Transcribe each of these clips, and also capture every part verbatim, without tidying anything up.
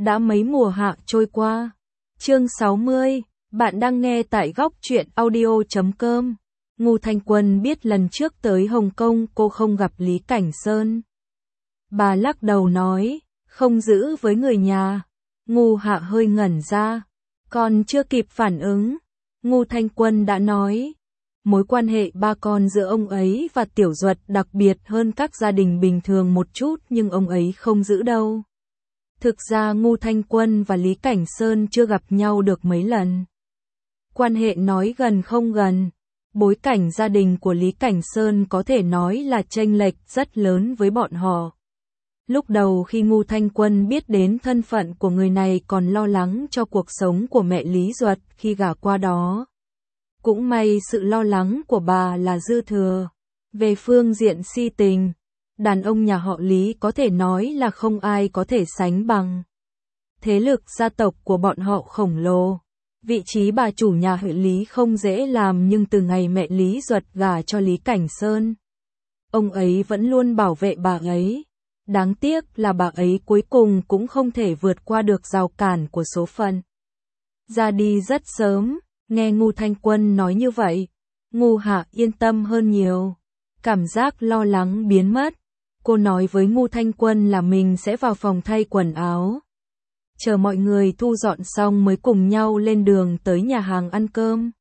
Đã mấy mùa hạ trôi qua. Chương sáu mươi, bạn đang nghe tại góc truyện audio chấm com. Ngô Thanh Quân biết lần trước tới Hồng Kông cô không gặp Lý Cảnh Sơn. Bà lắc đầu nói, không giữ với người nhà. Ngô Hạ hơi ngẩn ra, còn chưa kịp phản ứng. Ngô Thanh Quân đã nói, mối quan hệ ba con giữa ông ấy và Tiểu Duật đặc biệt hơn các gia đình bình thường một chút nhưng ông ấy không giữ đâu. Thực ra Ngô Thanh Quân và Lý Cảnh Sơn chưa gặp nhau được mấy lần. Quan hệ nói gần không gần, bối cảnh gia đình của Lý Cảnh Sơn có thể nói là chênh lệch rất lớn với bọn họ. Lúc đầu khi Ngô Thanh Quân biết đến thân phận của người này còn lo lắng cho cuộc sống của mẹ Lý Duật khi gả qua đó. Cũng may sự lo lắng của bà là dư thừa. Về phương diện si tình, đàn ông nhà họ Lý có thể nói là không ai có thể sánh bằng. Thế lực gia tộc của bọn họ khổng lồ. Vị trí bà chủ nhà họ Lý không dễ làm nhưng từ ngày mẹ Lý Duật gả cho Lý Cảnh Sơn, ông ấy vẫn luôn bảo vệ bà ấy. Đáng tiếc là bà ấy cuối cùng cũng không thể vượt qua được rào cản của số phận. Ra đi rất sớm, nghe Ngô Thanh Quân nói như vậy, Ngô Hạ yên tâm hơn nhiều. Cảm giác lo lắng biến mất. Cô nói với Ngô Thanh Quân là mình sẽ vào phòng thay quần áo. Chờ mọi người thu dọn xong mới cùng nhau lên đường tới nhà hàng ăn cơm.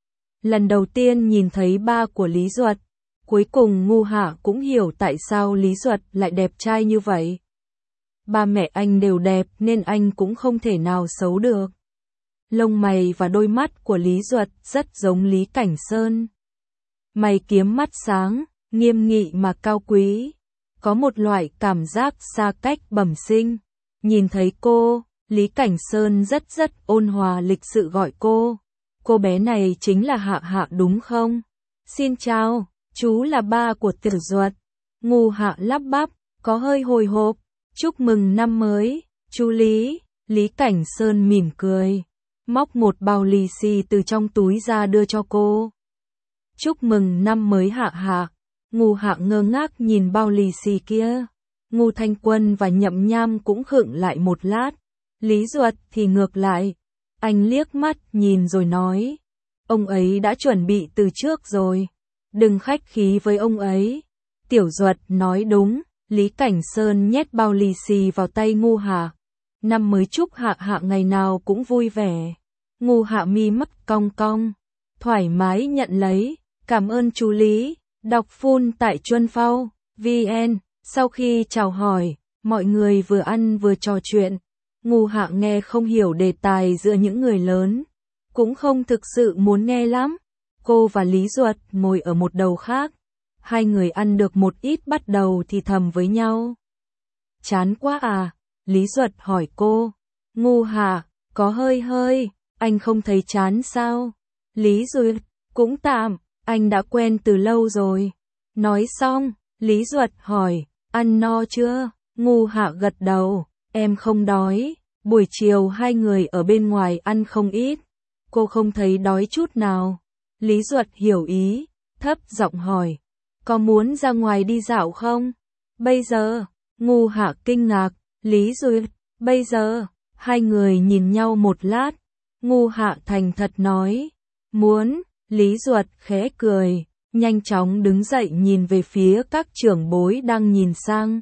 Lần đầu tiên nhìn thấy ba của Lý Duật, cuối cùng Ngô Hạ cũng hiểu tại sao Lý Duật lại đẹp trai như vậy. Ba mẹ anh đều đẹp nên anh cũng không thể nào xấu được. Lông mày và đôi mắt của Lý Duật rất giống Lý Cảnh Sơn. Mày kiếm mắt sáng, nghiêm nghị mà cao quý. Có một loại cảm giác xa cách bẩm sinh. Nhìn thấy cô, Lý Cảnh Sơn rất rất ôn hòa lịch sự gọi cô. Cô bé này chính là Hạ Hạ đúng không? Xin chào, chú là ba của Tiểu Duật. Ngô Hạ lắp bắp, có hơi hồi hộp. Chúc mừng năm mới, chú Lý. Lý Cảnh Sơn mỉm cười, móc một bao lì xì từ trong túi ra đưa cho cô. Chúc mừng năm mới Hạ Hạ. Ngô Hạ ngơ ngác nhìn bao lì xì kia. Ngô Thanh Quân và Nhậm Nham cũng khựng lại một lát. Lý Duật thì ngược lại. Anh liếc mắt nhìn rồi nói, ông ấy đã chuẩn bị từ trước rồi. Đừng khách khí với ông ấy. Tiểu Duật nói đúng. Lý Cảnh Sơn nhét bao lì xì vào tay Ngô Hạ. Năm mới chúc Hạ Hạ ngày nào cũng vui vẻ. Ngô Hạ mi mắt cong cong, thoải mái nhận lấy. Cảm ơn chú Lý. Đọc full tại Chuân Phao, vn. Sau khi chào hỏi, mọi người vừa ăn vừa trò chuyện. Ngô Hạ nghe không hiểu đề tài giữa những người lớn, cũng không thực sự muốn nghe lắm. Cô và Lý Duật ngồi ở một đầu khác. Hai người ăn được một ít bắt đầu thì thầm với nhau. Chán quá à? Lý Duật hỏi cô. Ngô Hạ, có hơi hơi, anh không thấy chán sao? Lý Duật, cũng tạm, anh đã quen từ lâu rồi. Nói xong, Lý Duật hỏi, ăn no chưa? Ngô Hạ gật đầu, em không đói. Buổi chiều hai người ở bên ngoài ăn không ít. Cô không thấy đói chút nào. Lý Duật hiểu ý, thấp giọng hỏi, có muốn ra ngoài đi dạo không? Bây giờ? Ngô Hạ kinh ngạc. Lý Duật, bây giờ? Hai người nhìn nhau một lát. Ngô Hạ thành thật nói, muốn. Lý Duật khẽ cười, nhanh chóng đứng dậy nhìn về phía các trưởng bối đang nhìn sang.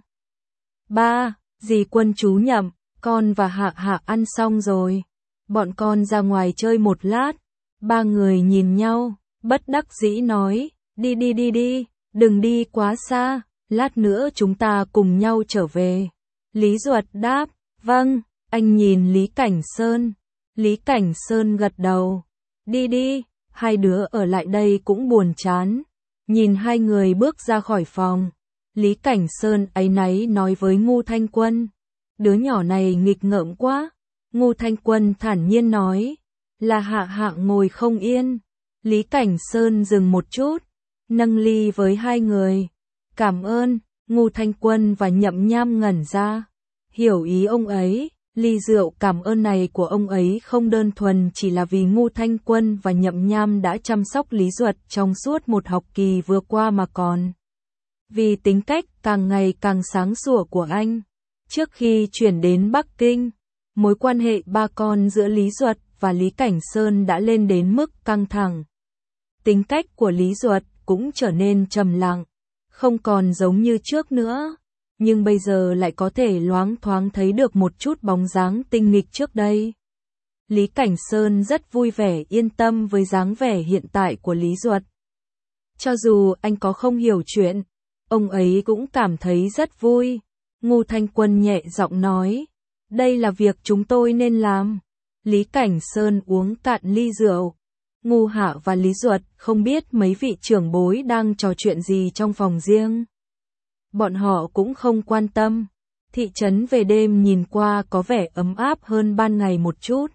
Ba, dì Quân chú Nhậm, con và Hạ Hạ ăn xong rồi. Bọn con ra ngoài chơi một lát. Ba người nhìn nhau, bất đắc dĩ nói, đi đi đi đi, đừng đi quá xa, lát nữa chúng ta cùng nhau trở về. Lý Duật đáp, vâng. Anh nhìn Lý Cảnh Sơn. Lý Cảnh Sơn gật đầu, đi đi. Hai đứa ở lại đây cũng buồn chán. Nhìn hai người bước ra khỏi phòng, Lý Cảnh Sơn áy náy nói với Ngô Thanh Quân, đứa nhỏ này nghịch ngợm quá. Ngô Thanh Quân thản nhiên nói, là Hạ Hạ ngồi không yên. Lý Cảnh Sơn dừng một chút, nâng ly với hai người. Cảm ơn. Ngô Thanh Quân và Nhậm Nham ngẩn ra, hiểu ý ông ấy. Ly rượu cảm ơn này của ông ấy không đơn thuần chỉ là vì Ngô Thanh Quân và Nhậm Nham đã chăm sóc Lý Duật trong suốt một học kỳ vừa qua mà còn vì tính cách càng ngày càng sáng sủa của anh. Trước khi chuyển đến Bắc Kinh, Mối quan hệ ba con giữa Lý Duật và Lý Cảnh Sơn đã lên đến mức căng thẳng. Tính cách của Lý Duật cũng trở nên trầm lặng, không còn giống như trước nữa, nhưng bây giờ lại có thể loáng thoáng thấy được một chút bóng dáng tinh nghịch trước đây. Lý Cảnh Sơn rất vui vẻ yên tâm với dáng vẻ hiện tại của Lý Duật. Cho dù anh có không hiểu chuyện, ông ấy cũng cảm thấy rất vui. Ngô Thanh Quân nhẹ giọng nói, đây là việc chúng tôi nên làm. Lý Cảnh Sơn uống cạn ly rượu. Ngô Hạ và Lý Duật không biết mấy vị trưởng bối đang trò chuyện gì trong phòng riêng. Bọn họ cũng không quan tâm. Thị trấn về đêm nhìn qua có vẻ ấm áp hơn ban ngày một chút.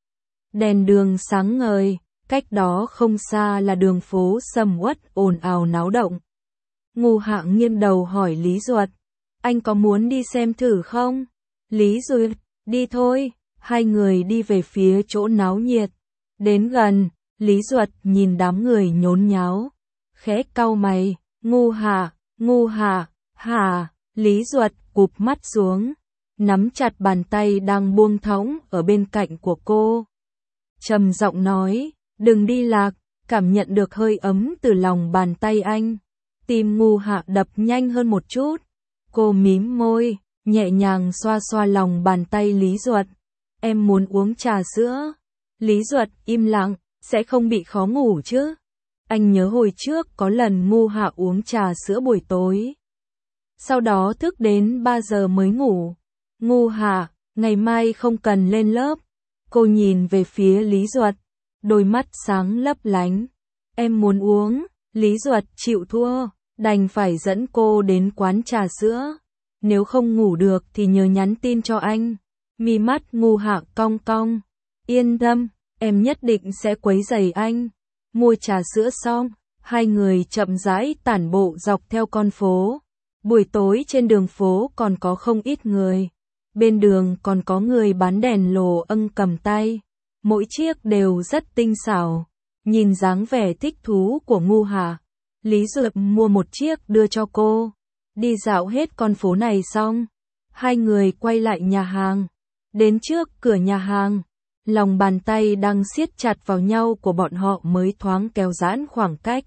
Đèn đường sáng ngời, cách đó không xa là đường phố sầm uất ồn ào náo động. Ngô Hạ nghiêng đầu hỏi Lý Duật, anh có muốn đi xem thử không? Lý Duật, đi thôi. Hai người đi về phía chỗ náo nhiệt. Đến gần, Lý Duật nhìn đám người nhốn nháo, khẽ cau mày, Ngô Hạ, Ngô Hạ, hả? Lý Duật cụp mắt xuống, nắm chặt bàn tay đang buông thõng ở bên cạnh của cô. Trầm giọng nói, đừng đi lạc, cảm nhận được hơi ấm từ lòng bàn tay anh. Tim Ngô Hạ đập nhanh hơn một chút. Cô mím môi, nhẹ nhàng xoa xoa lòng bàn tay Lý Duật. Em muốn uống trà sữa. Lý Duật im lặng, sẽ không bị khó ngủ chứ? Anh nhớ hồi trước có lần Ngô Hạ uống trà sữa buổi tối. Sau đó thức đến ba giờ mới ngủ. Ngô Hạ, ngày mai không cần lên lớp. Cô nhìn về phía Lý Duật, đôi mắt sáng lấp lánh. Em muốn uống. Lý Duật chịu thua, đành phải dẫn cô đến quán trà sữa. Nếu không ngủ được thì nhớ nhắn tin cho anh. Mi mắt Ngô Hạ cong cong. Yên tâm, em nhất định sẽ quấy rầy anh. Mua trà sữa xong, hai người chậm rãi tản bộ dọc theo con phố. Buổi tối trên đường phố còn có không ít người. Bên đường còn có người bán đèn lồ âng cầm tay. Mỗi chiếc đều rất tinh xảo. Nhìn dáng vẻ thích thú của Ngô Hạ, Lý Duật mua một chiếc đưa cho cô. Đi dạo hết con phố này xong, hai người quay lại nhà hàng. Đến trước cửa nhà hàng, lòng bàn tay đang siết chặt vào nhau của bọn họ mới thoáng kéo giãn khoảng cách.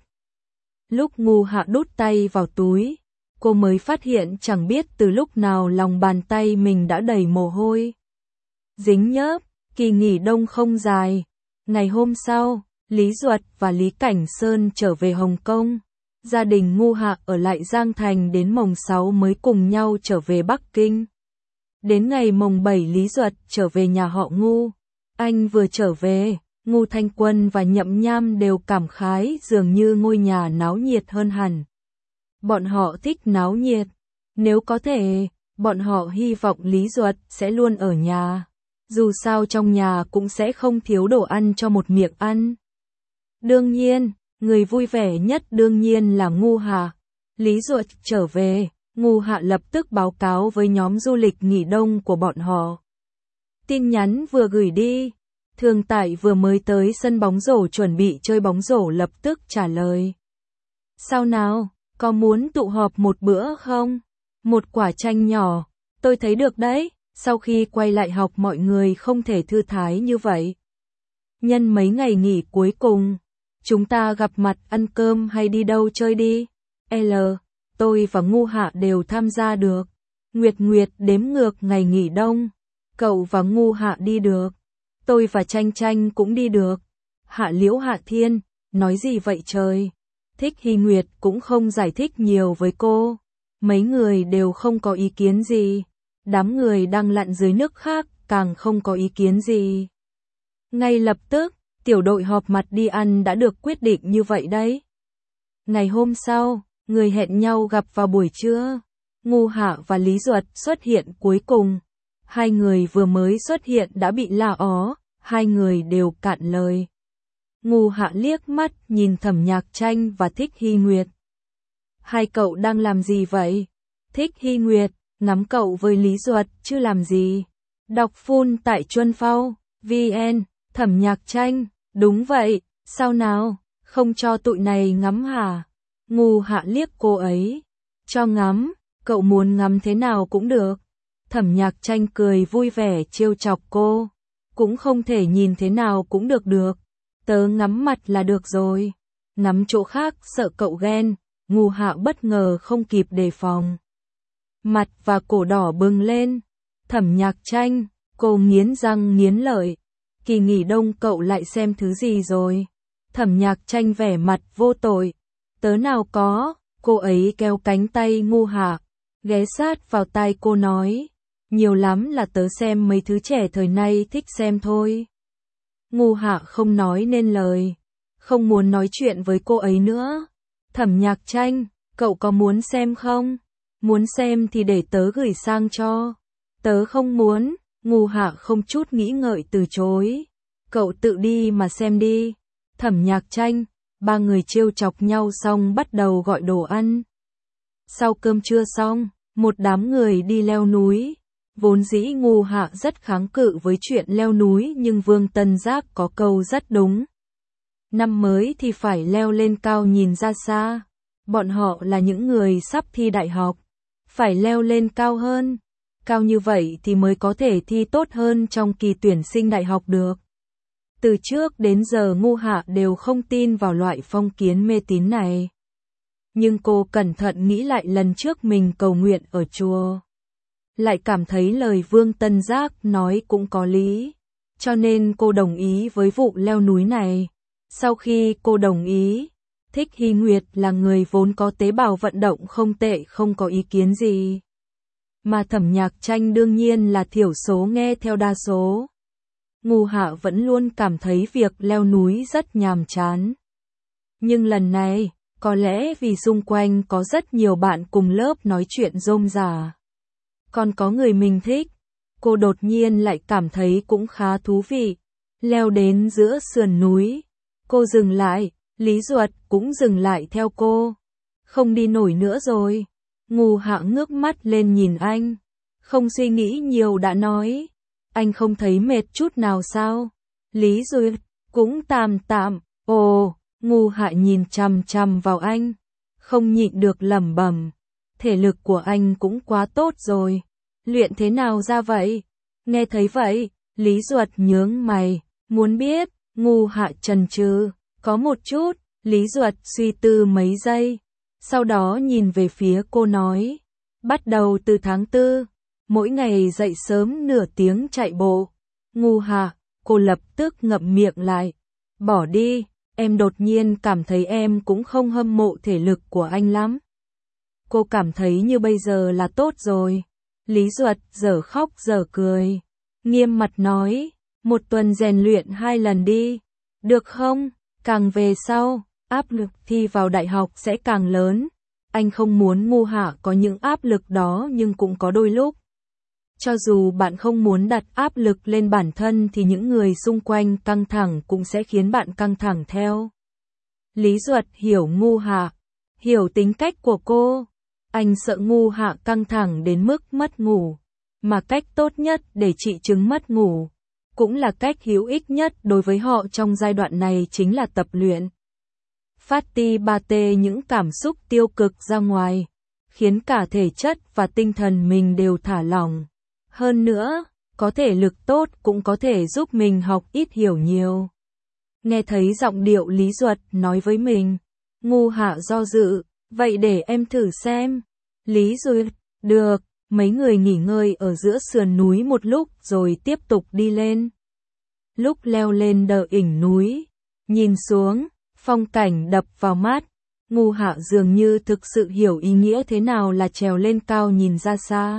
Lúc Ngô Hạ đút tay vào túi, cô mới phát hiện chẳng biết từ lúc nào lòng bàn tay mình đã đầy mồ hôi. Dính nhớp, kỳ nghỉ đông không dài. Ngày hôm sau, Lý Duật và Lý Cảnh Sơn trở về Hồng Kông. Gia đình Ngô Hạ ở lại Giang Thành đến mồng sáu mới cùng nhau trở về Bắc Kinh. Đến ngày mồng bảy Lý Duật trở về nhà họ Ngô. Anh vừa trở về, Ngô Thanh Quân và Nhậm Nham đều cảm khái dường như ngôi nhà náo nhiệt hơn hẳn. Bọn họ thích náo nhiệt. Nếu có thể, bọn họ hy vọng Lý Duật sẽ luôn ở nhà. Dù sao trong nhà cũng sẽ không thiếu đồ ăn cho một miệng ăn. Đương nhiên, người vui vẻ nhất đương nhiên là Ngô Hạ. Lý Duật trở về, Ngô Hạ lập tức báo cáo với nhóm du lịch nghỉ đông của bọn họ. Tin nhắn vừa gửi đi, Thường Tại vừa mới tới sân bóng rổ chuẩn bị chơi bóng rổ lập tức trả lời. Sao nào, có muốn tụ họp một bữa không? Một quả chanh nhỏ, tôi thấy được đấy, sau khi quay lại học mọi người không thể thư thái như vậy. Nhân mấy ngày nghỉ cuối cùng, chúng ta gặp mặt ăn cơm hay đi đâu chơi đi. L, tôi và Ngô Hạ đều tham gia được. Nguyệt Nguyệt đếm ngược ngày nghỉ đông. Cậu và Ngô Hạ đi được. Tôi và Tranh Tranh cũng đi được. Hạ Liễu Hạ Thiên, nói gì vậy trời? Thích Hy Nguyệt cũng không giải thích nhiều với cô. Mấy người đều không có ý kiến gì. Đám người đang lặn dưới nước khác càng không có ý kiến gì. Ngay lập tức, tiểu đội họp mặt đi ăn đã được quyết định như vậy đấy. Ngày hôm sau, người hẹn nhau gặp vào buổi trưa. Ngô Hạ và Lý Duật xuất hiện cuối cùng. Hai người vừa mới xuất hiện đã bị la ó, hai người đều cạn lời. Ngô Hạ liếc mắt nhìn Thẩm Nhạc Tranh và Thích Hy Nguyệt. Hai cậu đang làm gì vậy? Thích Hy Nguyệt, ngắm cậu với Lý Duật chứ làm gì? Đọc full tại Chuân Phao, vn. Thẩm Nhạc Tranh, đúng vậy, sao nào, không cho tụi này ngắm hả? Ngô Hạ liếc cô ấy. Cho ngắm, cậu muốn ngắm thế nào cũng được. Thẩm Nhạc Tranh cười vui vẻ trêu chọc cô. Cũng không thể nhìn thế nào cũng được được. Tớ ngắm mặt là được rồi. Ngắm chỗ khác sợ cậu ghen. Ngu Hạ bất ngờ không kịp đề phòng. Mặt và cổ đỏ bừng lên. Thẩm Nhạc Tranh, cô nghiến răng nghiến lợi. Kỳ nghỉ đông cậu lại xem thứ gì rồi? Thẩm Nhạc Tranh vẻ mặt vô tội. Tớ nào có, cô ấy kéo cánh tay Ngu Hạ, ghé sát vào tai cô nói. Nhiều lắm là tớ xem mấy thứ trẻ thời nay thích xem thôi. Ngu Hạ không nói nên lời, không muốn nói chuyện với cô ấy nữa. Thẩm Nhạc Tranh, cậu có muốn xem không? Muốn xem thì để tớ gửi sang cho. Tớ không muốn, Ngu Hạ không chút nghĩ ngợi từ chối. Cậu tự đi mà xem đi. Thẩm Nhạc Tranh, ba người trêu chọc nhau xong bắt đầu gọi đồ ăn. Sau cơm trưa xong, một đám người đi leo núi. Vốn dĩ Ngu Hạ rất kháng cự với chuyện leo núi nhưng Vương Tân Giác có câu rất đúng. Năm mới thì phải leo lên cao nhìn ra xa. Bọn họ là những người sắp thi đại học. Phải leo lên cao hơn. Cao như vậy thì mới có thể thi tốt hơn trong kỳ tuyển sinh đại học được. Từ trước đến giờ Ngu Hạ đều không tin vào loại phong kiến mê tín này. Nhưng cô cẩn thận nghĩ lại lần trước mình cầu nguyện ở chùa. Lại cảm thấy lời Vương Tân Giác nói cũng có lý. Cho nên cô đồng ý với vụ leo núi này. Sau khi cô đồng ý, Thích Hy Nguyệt là người vốn có tế bào vận động không tệ không có ý kiến gì. Mà Thẩm Nhạc Tranh đương nhiên là thiểu số nghe theo đa số. Ngu Hạ vẫn luôn cảm thấy việc leo núi rất nhàm chán. Nhưng lần này, có lẽ vì xung quanh có rất nhiều bạn cùng lớp nói chuyện rôm rả. Còn có người mình thích, cô đột nhiên lại cảm thấy cũng khá thú vị. Leo đến giữa sườn núi, cô dừng lại, Lý Duật cũng dừng lại theo cô. Không đi nổi nữa rồi. Ngu Hạ ngước mắt lên nhìn anh, không suy nghĩ nhiều đã nói. Anh không thấy mệt chút nào sao? Lý Duật cũng tạm tạm. Ồ, Ngu Hạ nhìn chằm chằm vào anh, không nhịn được lẩm bẩm. Thể lực của anh cũng quá tốt rồi. Luyện thế nào ra vậy? Nghe thấy vậy, Lý Duật nhướng mày, muốn biết. Ngu Hạ chần chừ, có một chút. Lý Duật suy tư mấy giây, sau đó nhìn về phía cô nói. Bắt đầu từ tháng tư, mỗi ngày dậy sớm nửa tiếng chạy bộ. Ngu Hạ, cô lập tức ngậm miệng lại. Bỏ đi, em đột nhiên cảm thấy em cũng không hâm mộ thể lực của anh lắm. Cô cảm thấy như bây giờ là tốt rồi. Lý Duật dở khóc dở cười, nghiêm mặt nói, một tuần rèn luyện hai lần đi, được không? Càng về sau, áp lực thi vào đại học sẽ càng lớn. Anh không muốn Ngu Hạ có những áp lực đó nhưng cũng có đôi lúc. Cho dù bạn không muốn đặt áp lực lên bản thân thì những người xung quanh căng thẳng cũng sẽ khiến bạn căng thẳng theo. Lý Duật hiểu Ngu Hạ, hiểu tính cách của cô. Anh sợ Ngu Hạ căng thẳng đến mức mất ngủ. Mà cách tốt nhất để trị chứng mất ngủ, cũng là cách hữu ích nhất đối với họ trong giai đoạn này chính là tập luyện. Phát ti ba tê những cảm xúc tiêu cực ra ngoài, khiến cả thể chất và tinh thần mình đều thả lỏng. Hơn nữa, có thể lực tốt cũng có thể giúp mình học ít hiểu nhiều. Nghe thấy giọng điệu Lý Duật nói với mình, Ngu Hạ do dự, vậy để em thử xem. Lý Duật, được. Mấy người nghỉ ngơi ở giữa sườn núi một lúc rồi tiếp tục đi lên. Lúc leo lên đờ đỉnh núi, nhìn xuống, phong cảnh đập vào mắt. Ngu Hạ dường như thực sự hiểu ý nghĩa thế nào là trèo lên cao nhìn ra xa.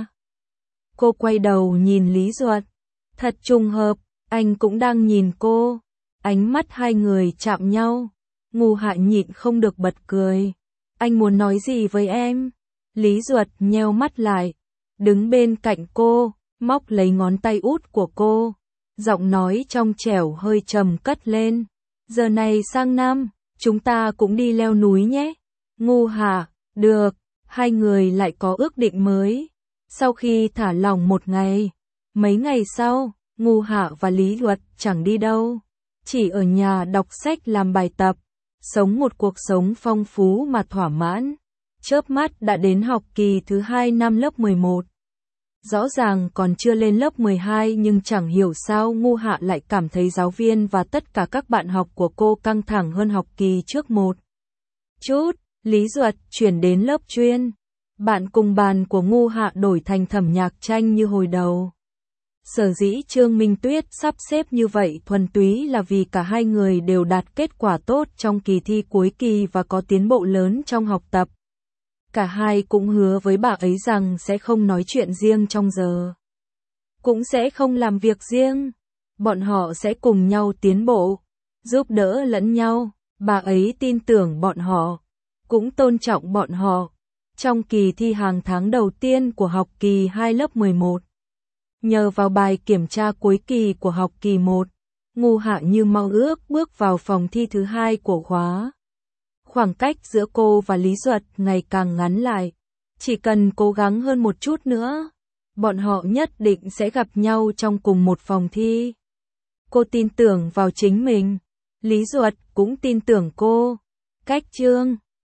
Cô quay đầu nhìn Lý Duật. Thật trùng hợp, anh cũng đang nhìn cô. Ánh mắt hai người chạm nhau. Ngu Hạ nhịn không được bật cười. Anh muốn nói gì với em? Lý Duật nheo mắt lại, đứng bên cạnh cô, móc lấy ngón tay út của cô. Giọng nói trong trẻo hơi trầm cất lên. Giờ này sang năm, chúng ta cũng đi leo núi nhé. Ngu Hạ, được. Hai người lại có ước định mới. Sau khi thả lỏng một ngày, mấy ngày sau, Ngu Hạ và Lý Duật chẳng đi đâu. Chỉ ở nhà đọc sách làm bài tập, sống một cuộc sống phong phú mà thỏa mãn. Chớp mắt đã đến học kỳ thứ hai năm lớp mười một. Rõ ràng còn chưa lên lớp mười hai nhưng chẳng hiểu sao Ngu Hạ lại cảm thấy giáo viên và tất cả các bạn học của cô căng thẳng hơn học kỳ trước một chút. Lý Duật chuyển đến lớp chuyên. Bạn cùng bàn của Ngu Hạ đổi thành Thẩm Nhạc Tranh như hồi đầu. Sở dĩ Trương Minh Tuyết sắp xếp như vậy thuần túy là vì cả hai người đều đạt kết quả tốt trong kỳ thi cuối kỳ và có tiến bộ lớn trong học tập. Cả hai cũng hứa với bà ấy rằng sẽ không nói chuyện riêng trong giờ. Cũng sẽ không làm việc riêng. Bọn họ sẽ cùng nhau tiến bộ, giúp đỡ lẫn nhau. Bà ấy tin tưởng bọn họ, cũng tôn trọng bọn họ. Trong kỳ thi hàng tháng đầu tiên của học kỳ hai lớp mười một, nhờ vào bài kiểm tra cuối kỳ của học kỳ một, Ngu Hạ như mong ước bước vào phòng thi thứ hai của khóa. Khoảng cách giữa cô và Lý Duật ngày càng ngắn lại. Chỉ cần cố gắng hơn một chút nữa, bọn họ nhất định sẽ gặp nhau trong cùng một phòng thi. Cô tin tưởng vào chính mình. Lý Duật cũng tin tưởng cô. Cách Trương